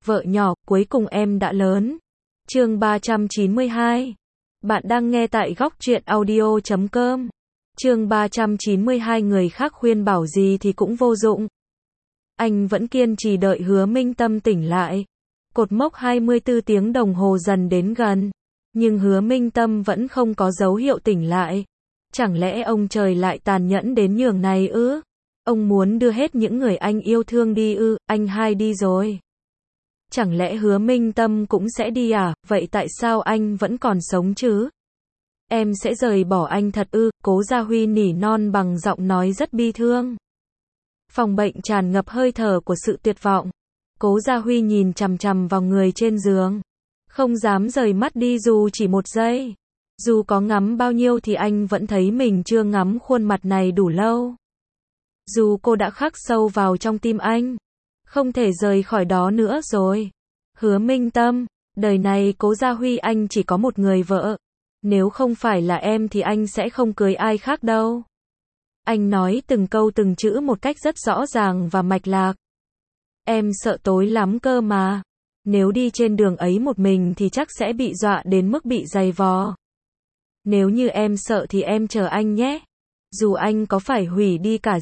vợ nhỏ, cuối cùng em đã lớn. Chương 392. Bạn đang nghe tại góc truyện audio.com. Chương 392 người khác khuyên bảo gì thì cũng vô dụng. Anh vẫn kiên trì đợi Hứa Minh Tâm tỉnh lại. Cột mốc 24 tiếng đồng hồ dần đến gần. Nhưng Hứa Minh Tâm vẫn không có dấu hiệu tỉnh lại. Chẳng lẽ ông trời lại tàn nhẫn đến nhường này ư? Ông muốn đưa hết những người anh yêu thương đi ư? Anh hai đi rồi. Chẳng lẽ Hứa Minh Tâm cũng sẽ đi à? Vậy tại sao anh vẫn còn sống chứ? Em sẽ rời bỏ anh thật ư? Cố Gia Huy nỉ non bằng giọng nói rất bi thương. Phòng bệnh tràn ngập hơi thở của sự tuyệt vọng. Cố Gia Huy nhìn chằm chằm vào người trên giường. Không dám rời mắt đi dù chỉ một giây. Dù có ngắm bao nhiêu thì anh vẫn thấy mình chưa ngắm khuôn mặt này đủ lâu. Dù cô đã khắc sâu vào trong tim anh. Không thể rời khỏi đó nữa rồi. Hứa Minh Tâm, đời này Cố Gia Huy anh chỉ có một người vợ. Nếu không phải là em thì anh sẽ không cưới ai khác đâu. Anh nói từng câu từng chữ một cách rất rõ ràng và mạch lạc. Em sợ tối lắm cơ mà. Nếu đi trên đường ấy một mình thì chắc sẽ bị dọa đến mức bị giày vò. Nếu như em sợ thì em chờ anh nhé. Dù anh có phải hủy đi cả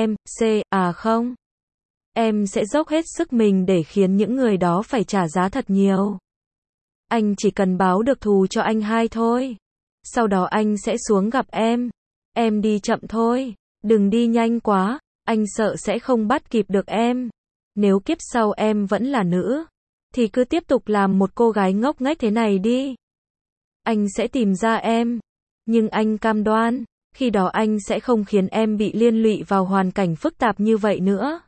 không? Em sẽ dốc hết sức mình để khiến những người đó phải trả giá thật nhiều. Anh chỉ cần báo được thù cho anh hai thôi. Sau đó anh sẽ xuống gặp em. Em đi chậm thôi. Đừng đi nhanh quá. Anh sợ sẽ không bắt kịp được em. Nếu kiếp sau em vẫn là nữ, thì cứ tiếp tục làm một cô gái ngốc nghếch thế này đi. Anh sẽ tìm ra em. Nhưng anh cam đoan, khi đó anh sẽ không khiến em bị liên lụy vào hoàn cảnh phức tạp như vậy nữa.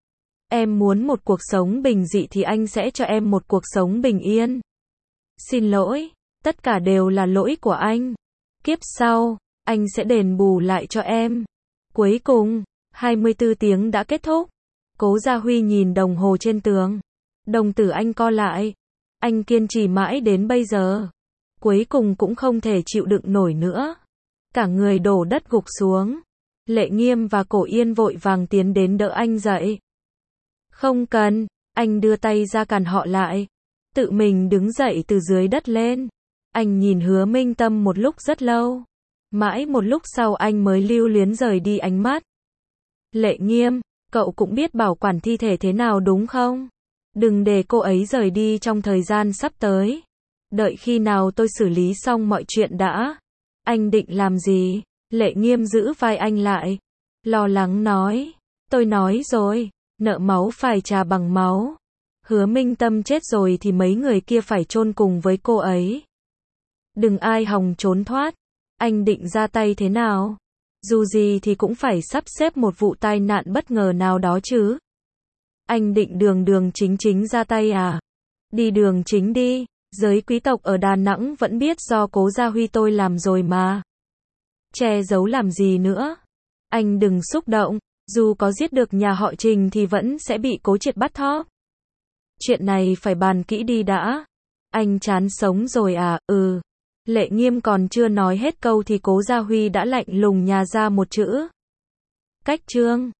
Em muốn một cuộc sống bình dị thì anh sẽ cho em một cuộc sống bình yên. Xin lỗi, tất cả đều là lỗi của anh. Kiếp sau, anh sẽ đền bù lại cho em. Cuối cùng, 24 tiếng đã kết thúc. Cố Gia Huy nhìn đồng hồ trên tường. Đồng tử anh co lại. Anh kiên trì mãi đến bây giờ. Cuối cùng cũng không thể chịu đựng nổi nữa. Cả người đổ đất gục xuống. Lệ Nghiêm và Cổ Yên vội vàng tiến đến đỡ anh dậy. Không cần, anh đưa tay ra cản họ lại. Tự mình đứng dậy từ dưới đất lên. Anh nhìn Hứa Minh Tâm một lúc rất lâu. Mãi một lúc sau anh mới lưu luyến rời đi ánh mắt. Lệ Nghiêm, cậu cũng biết bảo quản thi thể thế nào đúng không? Đừng để cô ấy rời đi trong thời gian sắp tới. Đợi khi nào tôi xử lý xong mọi chuyện đã. Anh định làm gì? Lệ Nghiêm giữ vai anh lại. Lo lắng nói. Tôi nói rồi, nợ máu phải trả bằng máu. Hứa Minh Tâm chết rồi thì mấy người kia phải chôn cùng với cô ấy. Đừng ai hòng trốn thoát. Anh định ra tay thế nào? Dù gì thì cũng phải sắp xếp một vụ tai nạn bất ngờ nào đó chứ. Anh định đường chính ra tay à? Đi đường chính đi. Giới quý tộc ở Đà Nẵng vẫn biết do Cố Gia Huy tôi làm rồi mà. Che giấu làm gì nữa? Anh đừng xúc động. Dù có giết được nhà họ Trình thì vẫn sẽ bị Cố Triệt bắt thóp. Chuyện này phải bàn kỹ đi đã. Anh chán sống rồi à? Lệ Nghiêm còn chưa nói hết câu thì Cố Gia Huy đã lạnh lùng nhả ra một chữ. Cách chương.